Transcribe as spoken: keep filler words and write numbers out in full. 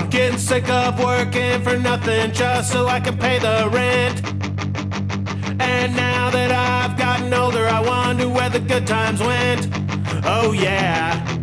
I'm getting sick of working for nothing just so I can pay the rent. And now that I've gotten older, I wonder where the good times went. Oh yeah.